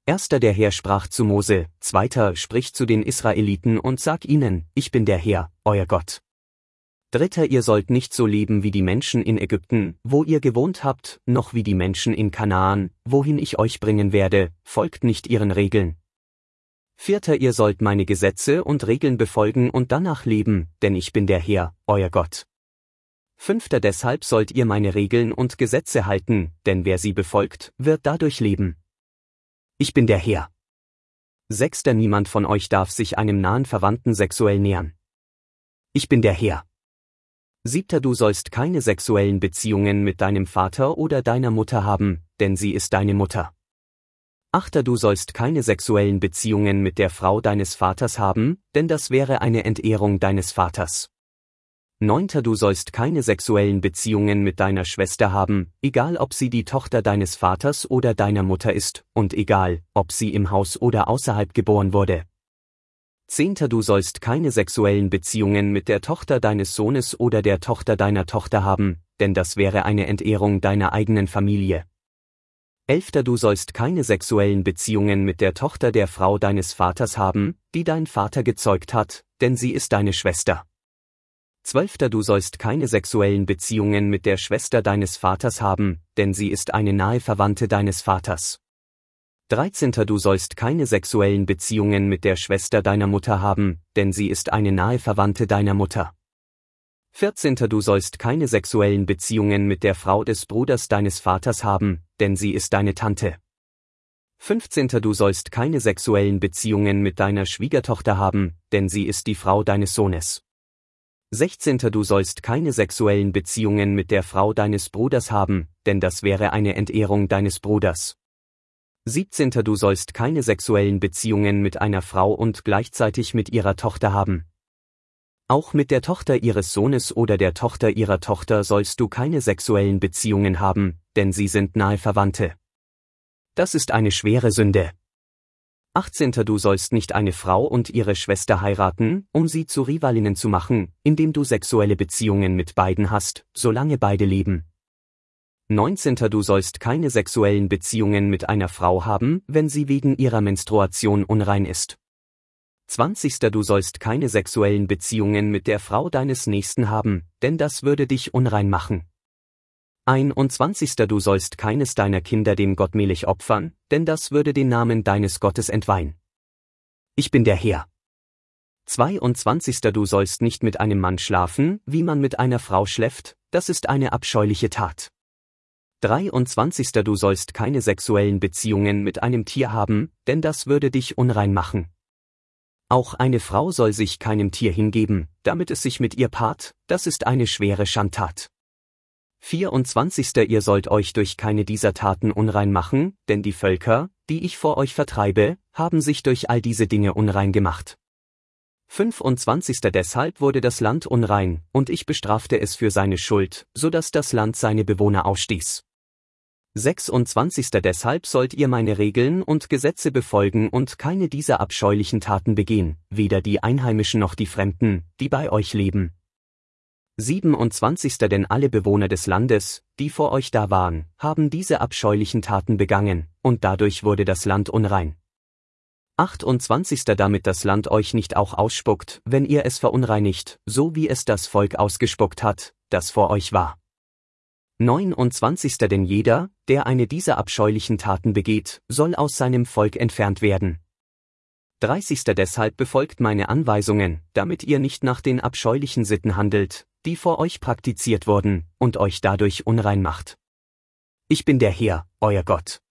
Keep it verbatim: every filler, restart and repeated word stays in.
Erster der Herr sprach zu Mose, Zweiter sprich zu den Israeliten und sag ihnen, ich bin der Herr, euer Gott. Dritter, ihr sollt nicht so leben wie die Menschen in Ägypten, wo ihr gewohnt habt, noch wie die Menschen in Kanaan, wohin ich euch bringen werde, folgt nicht ihren Regeln. Vierter, ihr sollt meine Gesetze und Regeln befolgen und danach leben, denn ich bin der Herr, euer Gott. Fünfter, deshalb sollt ihr meine Regeln und Gesetze halten, denn wer sie befolgt, wird dadurch leben. Ich bin der Herr. Sechster, niemand von euch darf sich einem nahen Verwandten sexuell nähern. Ich bin der Herr. Siebter, du sollst keine sexuellen Beziehungen mit deinem Vater oder deiner Mutter haben, denn sie ist deine Mutter. Achter, du sollst keine sexuellen Beziehungen mit der Frau deines Vaters haben, denn das wäre eine Entehrung deines Vaters. Neunter, du sollst keine sexuellen Beziehungen mit deiner Schwester haben, egal ob sie die Tochter deines Vaters oder deiner Mutter ist, und egal, ob sie im Haus oder außerhalb geboren wurde. Zehnter, du sollst keine sexuellen Beziehungen mit der Tochter deines Sohnes oder der Tochter deiner Tochter haben, denn das wäre eine Entehrung deiner eigenen Familie. Elfter, du sollst keine sexuellen Beziehungen mit der Tochter der Frau deines Vaters haben, die dein Vater gezeugt hat, denn sie ist deine Schwester. Zwölfter, du sollst keine sexuellen Beziehungen mit der Schwester deines Vaters haben, denn sie ist eine nahe Verwandte deines Vaters. Dreizehnter, du sollst keine sexuellen Beziehungen mit der Schwester deiner Mutter haben, denn sie ist eine nahe Verwandte deiner Mutter. Vierzehnter, du sollst keine sexuellen Beziehungen mit der Frau des Bruders deines Vaters haben, denn sie ist deine Tante. Fünfzehnter, du sollst keine sexuellen Beziehungen mit deiner Schwiegertochter haben, denn sie ist die Frau deines Sohnes. Sechzehnter, du sollst keine sexuellen Beziehungen mit der Frau deines Bruders haben, denn das wäre eine Entehrung deines Bruders. Siebzehnter, du sollst keine sexuellen Beziehungen mit einer Frau und gleichzeitig mit ihrer Tochter haben. Auch mit der Tochter ihres Sohnes oder der Tochter ihrer Tochter sollst du keine sexuellen Beziehungen haben, denn sie sind nahe Verwandte. Das ist eine schwere Sünde. Achtzehnter, du sollst nicht eine Frau und ihre Schwester heiraten, um sie zu Rivalinnen zu machen, indem du sexuelle Beziehungen mit beiden hast, solange beide leben. Neunzehnter, du sollst keine sexuellen Beziehungen mit einer Frau haben, wenn sie wegen ihrer Menstruation unrein ist. Zwanzigster, du sollst keine sexuellen Beziehungen mit der Frau deines Nächsten haben, denn das würde dich unrein machen. Einundzwanzigster, du sollst keines deiner Kinder dem Gott mehlig opfern, denn das würde den Namen deines Gottes entweihen. Ich bin der Herr. Zweiundzwanzigster, du sollst nicht mit einem Mann schlafen, wie man mit einer Frau schläft, das ist eine abscheuliche Tat. Dreiundzwanzigster, du sollst keine sexuellen Beziehungen mit einem Tier haben, denn das würde dich unrein machen. Auch eine Frau soll sich keinem Tier hingeben, damit es sich mit ihr paart, das ist eine schwere Schandtat. vierundzwanzigster, ihr sollt euch durch keine dieser Taten unrein machen, denn die Völker, die ich vor euch vertreibe, haben sich durch all diese Dinge unrein gemacht. fünfundzwanzigster, deshalb wurde das Land unrein, und ich bestrafte es für seine Schuld, so dass das Land seine Bewohner ausstieß. sechsundzwanzigster, deshalb sollt ihr meine Regeln und Gesetze befolgen und keine dieser abscheulichen Taten begehen, weder die Einheimischen noch die Fremden, die bei euch leben. siebenundzwanzigster, denn alle Bewohner des Landes, die vor euch da waren, haben diese abscheulichen Taten begangen, und dadurch wurde das Land unrein. achtundzwanzigster, damit das Land euch nicht auch ausspuckt, wenn ihr es verunreinigt, so wie es das Volk ausgespuckt hat, das vor euch war. neunundzwanzigster, denn jeder, der eine dieser abscheulichen Taten begeht, soll aus seinem Volk entfernt werden. dreißigster, deshalb befolgt meine Anweisungen, damit ihr nicht nach den abscheulichen Sitten handelt, die vor euch praktiziert wurden, und euch dadurch unrein macht. Ich bin der Herr, euer Gott.